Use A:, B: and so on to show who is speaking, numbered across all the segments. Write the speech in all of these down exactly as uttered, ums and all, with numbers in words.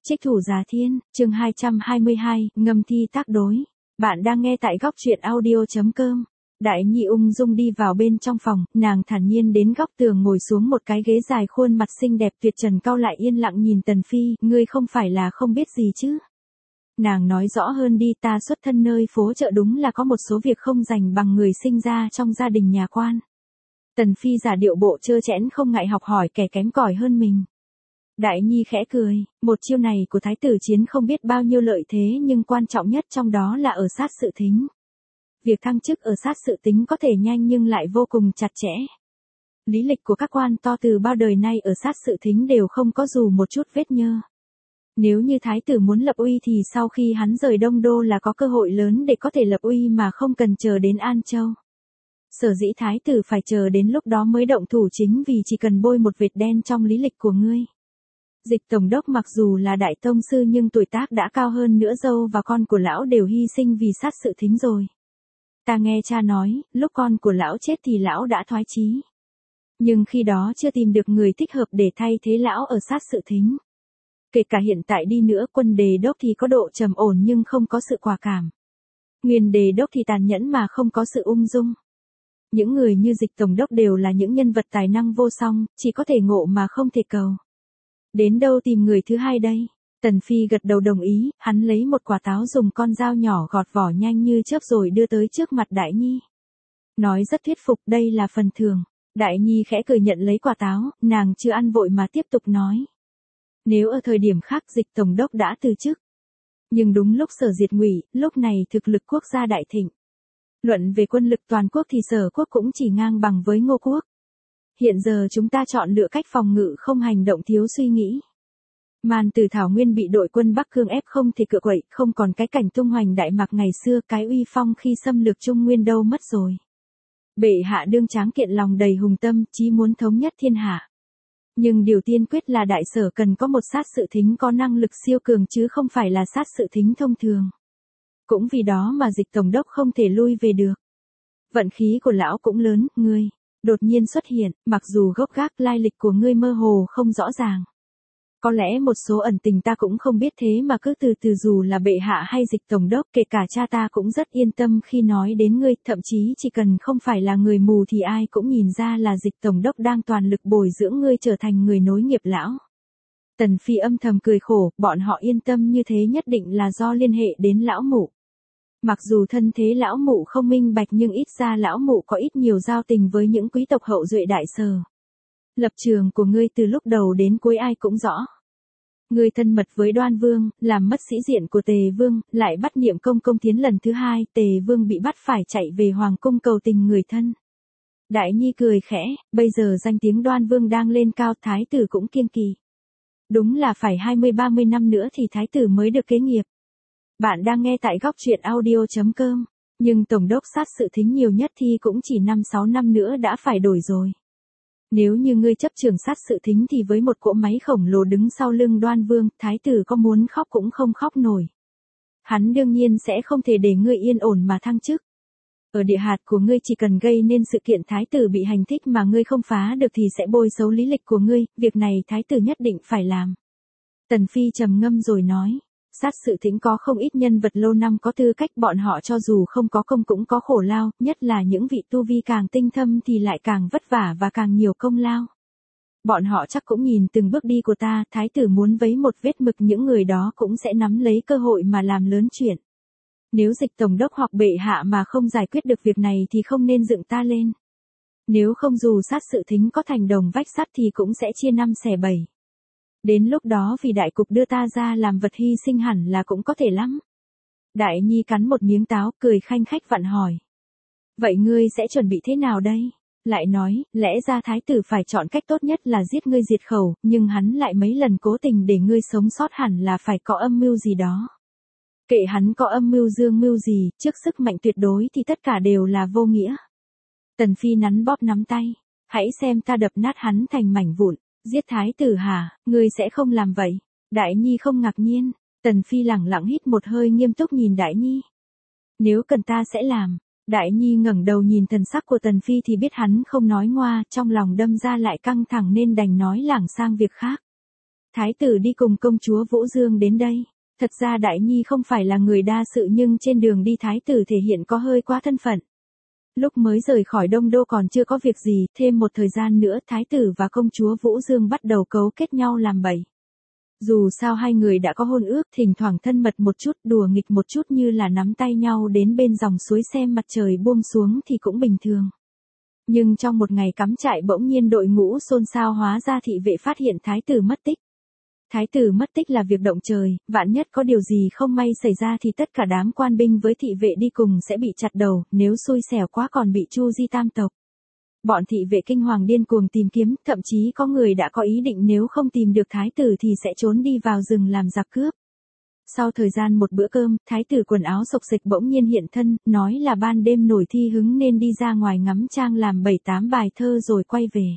A: Trích thủ Giá Thiên, chương hai trăm hai mươi hai, ngâm thi tác đối. Bạn đang nghe tại góc truyện audio.com. Đại Nhi ung dung đi vào bên trong phòng, nàng thản nhiên đến góc tường ngồi xuống một cái ghế dài, khuôn mặt xinh đẹp tuyệt trần cau lại yên lặng nhìn Tần Phi, ngươi không phải là không biết gì chứ. Nàng nói rõ hơn đi, ta xuất thân nơi phố chợ, đúng là có một số việc không dành bằng người sinh ra trong gia đình nhà quan. Tần Phi giả điệu bộ trơ trẽn không ngại học hỏi kẻ kém cỏi hơn mình. Đại Nhi khẽ cười, một chiêu này của Thái tử Chiến không biết bao nhiêu lợi thế, nhưng quan trọng nhất trong đó là ở sát sự thính. Việc thăng chức ở sát sự tính có thể nhanh nhưng lại vô cùng chặt chẽ. Lý lịch của các quan to từ bao đời nay ở sát sự thính đều không có dù một chút vết nhơ. Nếu như Thái tử muốn lập uy thì sau khi hắn rời Đông Đô là có cơ hội lớn để có thể lập uy mà không cần chờ đến An Châu. Sở dĩ Thái tử phải chờ đến lúc đó mới động thủ chính vì chỉ cần bôi một vệt đen trong lý lịch của ngươi. Dịch tổng đốc mặc dù là đại tông sư nhưng tuổi tác đã cao hơn nữa, dâu và con của lão đều hy sinh vì sát sự thính rồi. Ta nghe cha nói, lúc con của lão chết thì lão đã thoái chí. Nhưng khi đó chưa tìm được người thích hợp để thay thế lão ở sát sự thính. Kể cả hiện tại đi nữa, quân đề đốc thì có độ trầm ổn nhưng không có sự quả cảm. Nguyên đề đốc thì tàn nhẫn mà không có sự ung dung. Những người như Dịch tổng đốc đều là những nhân vật tài năng vô song, chỉ có thể ngộ mà không thể cầu. Đến đâu tìm người thứ hai đây? Tần Phi gật đầu đồng ý, hắn lấy một quả táo dùng con dao nhỏ gọt vỏ nhanh như chớp rồi đưa tới trước mặt Đại Nhi. Nói rất thuyết phục, đây là phần thưởng. Đại Nhi khẽ cười nhận lấy quả táo, nàng chưa ăn vội mà tiếp tục nói. Nếu ở thời điểm khác Dịch tổng đốc đã từ chức. Nhưng đúng lúc Sở diệt Ngụy, lúc này thực lực quốc gia đại thịnh. Luận về quân lực toàn quốc thì Sở quốc cũng chỉ ngang bằng với Ngô quốc. Hiện giờ chúng ta chọn lựa cách phòng ngự không hành động thiếu suy nghĩ. Man Tử Thảo Nguyên bị đội quân Bắc Cương ép không thể cựa quậy, không còn cái cảnh tung hoành Đại Mạc ngày xưa, cái uy phong khi xâm lược Trung Nguyên đâu mất rồi. Bệ hạ đương tráng kiện lòng đầy hùng tâm, chí muốn thống nhất thiên hạ. Nhưng điều tiên quyết là đại sở cần có một sát sự thính có năng lực siêu cường chứ không phải là sát sự thính thông thường. Cũng vì đó mà Dịch tổng đốc không thể lui về được. Vận khí của lão cũng lớn, ngươi đột nhiên xuất hiện, mặc dù gốc gác lai lịch của ngươi mơ hồ không rõ ràng. Có lẽ một số ẩn tình ta cũng không biết, thế mà cứ từ từ dù là bệ hạ hay Dịch tổng đốc, kể cả cha ta cũng rất yên tâm khi nói đến ngươi, thậm chí chỉ cần không phải là người mù thì ai cũng nhìn ra là Dịch tổng đốc đang toàn lực bồi dưỡng ngươi trở thành người nối nghiệp lão. Tần Phi âm thầm cười khổ, bọn họ yên tâm như thế nhất định là do liên hệ đến lão mụ. Mặc dù thân thế lão mụ không minh bạch nhưng ít ra lão mụ có ít nhiều giao tình với những quý tộc hậu duệ đại sở. Lập trường của ngươi từ lúc đầu đến cuối ai cũng rõ. Ngươi thân mật với Đoan Vương, làm mất sĩ diện của Tề Vương, lại bắt Niệm Công công tiến lần thứ hai, Tề Vương bị bắt phải chạy về Hoàng cung cầu tình người thân. Đại Nhi cười khẽ, bây giờ danh tiếng Đoan Vương đang lên cao, Thái tử cũng kiêng kỵ. Đúng là phải hai mươi ba mươi năm nữa thì Thái tử mới được kế nghiệp. Bạn đang nghe tại góc truyện audio.com, nhưng tổng đốc sát sự thính nhiều nhất thì cũng chỉ năm sáu năm nữa đã phải đổi rồi. Nếu như ngươi chấp trường sát sự thính thì với một cỗ máy khổng lồ đứng sau lưng Đoan Vương, Thái tử có muốn khóc cũng không khóc nổi. Hắn đương nhiên sẽ không thể để ngươi yên ổn mà thăng chức. Ở địa hạt của ngươi chỉ cần gây nên sự kiện Thái tử bị hành thích mà ngươi không phá được thì sẽ bôi xấu lý lịch của ngươi, việc này Thái tử nhất định phải làm. Tần Phi trầm ngâm rồi nói. Sát sự thính có không ít nhân vật lâu năm có tư cách, bọn họ cho dù không có công cũng có khổ lao, nhất là những vị tu vi càng tinh thâm thì lại càng vất vả và càng nhiều công lao. Bọn họ chắc cũng nhìn từng bước đi của ta, Thái tử muốn vấy một vết mực, những người đó cũng sẽ nắm lấy cơ hội mà làm lớn chuyện. Nếu Dịch tổng đốc hoặc bệ hạ mà không giải quyết được việc này thì không nên dựng ta lên. Nếu không dù sát sự thính có thành đồng vách sắt thì cũng sẽ chia năm xẻ bảy. Đến lúc đó vì đại cục đưa ta ra làm vật hy sinh hẳn là cũng có thể lắm. Đại Nhi cắn một miếng táo, cười khanh khách vặn hỏi. Vậy ngươi sẽ chuẩn bị thế nào đây? Lại nói, lẽ ra Thái tử phải chọn cách tốt nhất là giết ngươi diệt khẩu, nhưng hắn lại mấy lần cố tình để ngươi sống sót, hẳn là phải có âm mưu gì đó. Kệ hắn có âm mưu dương mưu gì, trước sức mạnh tuyệt đối thì tất cả đều là vô nghĩa. Tần Phi nắn bóp nắm tay. Hãy xem ta đập nát hắn thành mảnh vụn. Giết Thái tử hả, ngươi sẽ không làm vậy? Đại Nhi không ngạc nhiên. Tần Phi lẳng lặng hít một hơi, nghiêm túc nhìn Đại Nhi. Nếu cần ta sẽ làm. Đại Nhi ngẩng đầu nhìn thần sắc của Tần Phi thì biết hắn không nói ngoa, trong lòng đâm ra lại căng thẳng nên đành nói lảng sang việc khác. Thái tử đi cùng công chúa Vũ Dương đến đây. Thật ra Đại Nhi không phải là người đa sự nhưng trên đường đi Thái tử thể hiện có hơi quá thân phận. Lúc mới rời khỏi Đông Đô còn chưa có việc gì, thêm một thời gian nữa Thái tử và công chúa Vũ Dương bắt đầu cấu kết nhau làm bậy. Dù sao hai người đã có hôn ước, thỉnh thoảng thân mật một chút, đùa nghịch một chút như là nắm tay nhau đến bên dòng suối xem mặt trời buông xuống thì cũng bình thường. Nhưng trong một ngày cắm trại bỗng nhiên đội ngũ xôn xao, hóa ra thị vệ phát hiện Thái tử mất tích. Thái tử mất tích là việc động trời, vạn nhất có điều gì không may xảy ra thì tất cả đám quan binh với thị vệ đi cùng sẽ bị chặt đầu, nếu xui xẻo quá còn bị tru di tam tộc. Bọn thị vệ kinh hoàng điên cuồng tìm kiếm, thậm chí có người đã có ý định nếu không tìm được thái tử thì sẽ trốn đi vào rừng làm giặc cướp. Sau thời gian một bữa cơm, thái tử quần áo xộc xệch bỗng nhiên hiện thân, nói là ban đêm nổi thi hứng nên đi ra ngoài ngắm trang làm bảy tám bài thơ rồi quay về.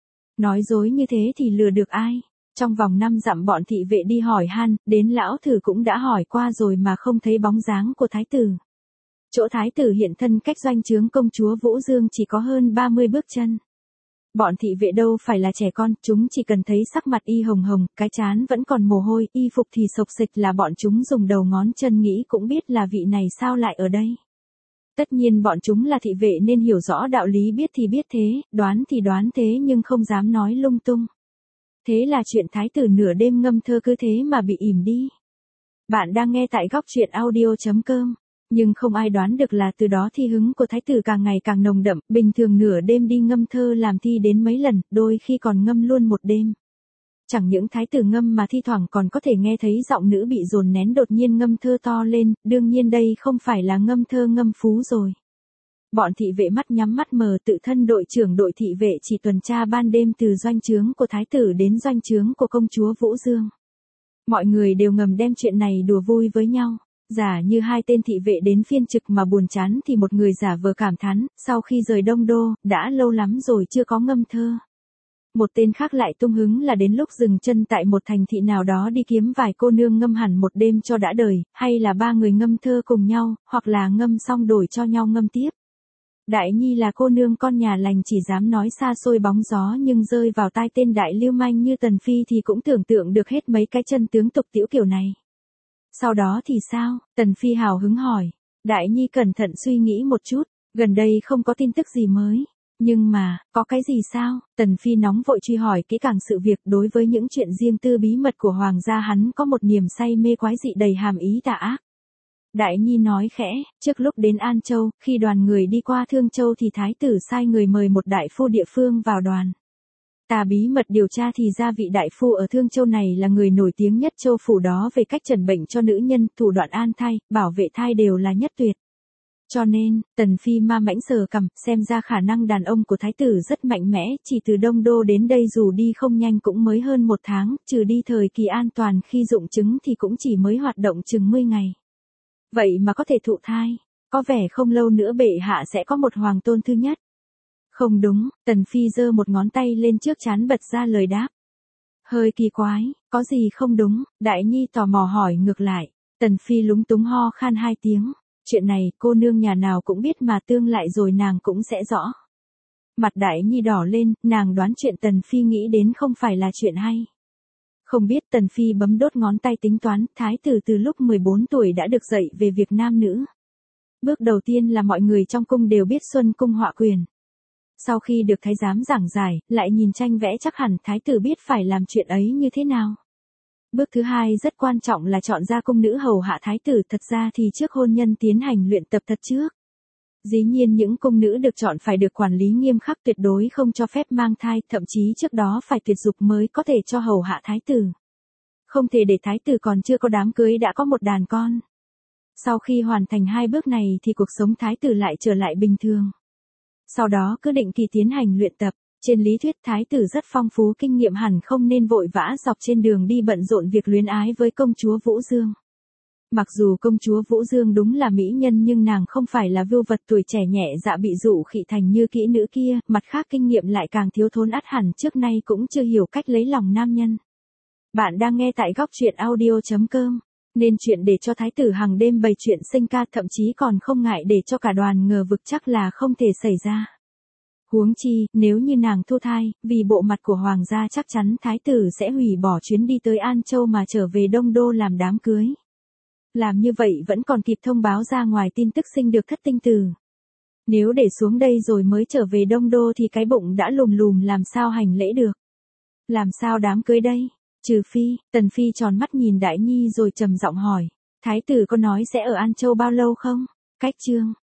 A: Nói dối như thế thì lừa được ai? Trong vòng năm dặm bọn thị vệ đi hỏi han, đến lão thử cũng đã hỏi qua rồi mà không thấy bóng dáng của thái tử. Chỗ thái tử hiện thân cách doanh trướng công chúa Vũ Dương chỉ có hơn ba mươi bước chân. Bọn thị vệ đâu phải là trẻ con, chúng chỉ cần thấy sắc mặt y hồng hồng, cái trán vẫn còn mồ hôi, y phục thì xộc xệch là bọn chúng dùng đầu ngón chân nghĩ cũng biết là vị này sao lại ở đây. Tất nhiên bọn chúng là thị vệ nên hiểu rõ đạo lý, biết thì biết thế, đoán thì đoán thế nhưng không dám nói lung tung. Thế là chuyện thái tử nửa đêm ngâm thơ cứ thế mà bị ỉm đi. Bạn đang nghe tại góc truyện audio chấm com. Nhưng không ai đoán được là từ đó thi hứng của thái tử càng ngày càng nồng đậm, bình thường nửa đêm đi ngâm thơ làm thi đến mấy lần, đôi khi còn ngâm luôn một đêm. Chẳng những thái tử ngâm mà thi thoảng còn có thể nghe thấy giọng nữ bị dồn nén đột nhiên ngâm thơ to lên, đương nhiên đây không phải là ngâm thơ ngâm phú rồi. Bọn thị vệ mắt nhắm mắt mờ, tự thân đội trưởng đội thị vệ chỉ tuần tra ban đêm từ doanh trướng của thái tử đến doanh trướng của công chúa Vũ Dương. Mọi người đều ngầm đem chuyện này đùa vui với nhau. Giả như hai tên thị vệ đến phiên trực mà buồn chán thì một người giả vờ cảm thán, sau khi rời Đông Đô, đã lâu lắm rồi chưa có ngâm thơ. Một tên khác lại tung hứng là đến lúc dừng chân tại một thành thị nào đó đi kiếm vài cô nương ngâm hẳn một đêm cho đã đời, hay là ba người ngâm thơ cùng nhau, hoặc là ngâm xong đổi cho nhau ngâm tiếp. Đại Nhi là cô nương con nhà lành chỉ dám nói xa xôi bóng gió nhưng rơi vào tai tên đại lưu manh như Tần Phi thì cũng tưởng tượng được hết mấy cái chân tướng tục tĩu kiểu này. Sau đó thì sao? Tần Phi hào hứng hỏi. Đại Nhi cẩn thận suy nghĩ một chút, gần đây không có tin tức gì mới. Nhưng mà, có cái gì sao? Tần Phi nóng vội truy hỏi kỹ càng sự việc, đối với những chuyện riêng tư bí mật của hoàng gia hắn có một niềm say mê quái dị đầy hàm ý tà ác. Đại Nhi nói khẽ, trước lúc đến An Châu, khi đoàn người đi qua Thương Châu thì thái tử sai người mời một đại phu địa phương vào đoàn. Ta bí mật điều tra thì ra vị đại phu ở Thương Châu này là người nổi tiếng nhất châu phủ đó về cách trần bệnh cho nữ nhân, thủ đoạn an thai, bảo vệ thai đều là nhất tuyệt. Cho nên, Tần Phi ma mãnh sờ cằm, xem ra khả năng đàn ông của thái tử rất mạnh mẽ, chỉ từ Đông Đô đến đây dù đi không nhanh cũng mới hơn một tháng, trừ đi thời kỳ an toàn khi dụng trứng thì cũng chỉ mới hoạt động chừng mười ngày. Vậy mà có thể thụ thai, có vẻ không lâu nữa bệ hạ sẽ có một hoàng tôn thứ nhất. Không đúng, Tần Phi giơ một ngón tay lên trước trán bật ra lời đáp. Hơi kỳ quái, có gì không đúng? Đại Nhi tò mò hỏi ngược lại. Tần Phi lúng túng ho khan hai tiếng. Chuyện này cô nương nhà nào cũng biết mà tương lại rồi nàng cũng sẽ rõ. Mặt Đại Nhi đỏ lên, nàng đoán chuyện Tần Phi nghĩ đến không phải là chuyện hay. Không biết Tần Phi bấm đốt ngón tay tính toán, thái tử từ lúc mười bốn tuổi đã được dạy về việc nam nữ. Bước đầu tiên là mọi người trong cung đều biết xuân cung họa quyền. Sau khi được thái giám giảng giải, lại nhìn tranh vẽ chắc hẳn thái tử biết phải làm chuyện ấy như thế nào. Bước thứ hai rất quan trọng là chọn ra cung nữ hầu hạ thái tử, thật ra thì trước hôn nhân tiến hành luyện tập thật trước. Dĩ nhiên những cung nữ được chọn phải được quản lý nghiêm khắc, tuyệt đối không cho phép mang thai, thậm chí trước đó phải tuyệt dục mới có thể cho hầu hạ thái tử. Không thể để thái tử còn chưa có đám cưới đã có một đàn con. Sau khi hoàn thành hai bước này thì cuộc sống thái tử lại trở lại bình thường. Sau đó cứ định kỳ tiến hành luyện tập, trên lý thuyết thái tử rất phong phú kinh nghiệm hẳn không nên vội vã dọc trên đường đi bận rộn việc luyến ái với công chúa Vũ Dương. Mặc dù công chúa Vũ Dương đúng là mỹ nhân nhưng nàng không phải là vưu vật tuổi trẻ nhẹ dạ bị dụ khị thành như kỹ nữ kia, mặt khác kinh nghiệm lại càng thiếu thốn, ắt hẳn trước nay cũng chưa hiểu cách lấy lòng nam nhân. Bạn đang nghe tại góc truyện audio chấm com. Nên chuyện để cho thái tử hàng đêm bày chuyện sinh ca, thậm chí còn không ngại để cho cả đoàn ngờ vực chắc là không thể xảy ra. Huống chi, nếu như nàng thu thai, vì bộ mặt của hoàng gia chắc chắn thái tử sẽ hủy bỏ chuyến đi tới An Châu mà trở về Đông Đô làm đám cưới. Làm như vậy vẫn còn kịp thông báo ra ngoài tin tức sinh được thất tinh tử. Nếu để xuống đây rồi mới trở về Đông Đô thì cái bụng đã lùm lùm làm sao hành lễ được. Làm sao đám cưới đây? Trừ phi, Tần Phi tròn mắt nhìn Đại Nhi rồi trầm giọng hỏi. Thái tử có nói sẽ ở An Châu bao lâu không? Cách chương.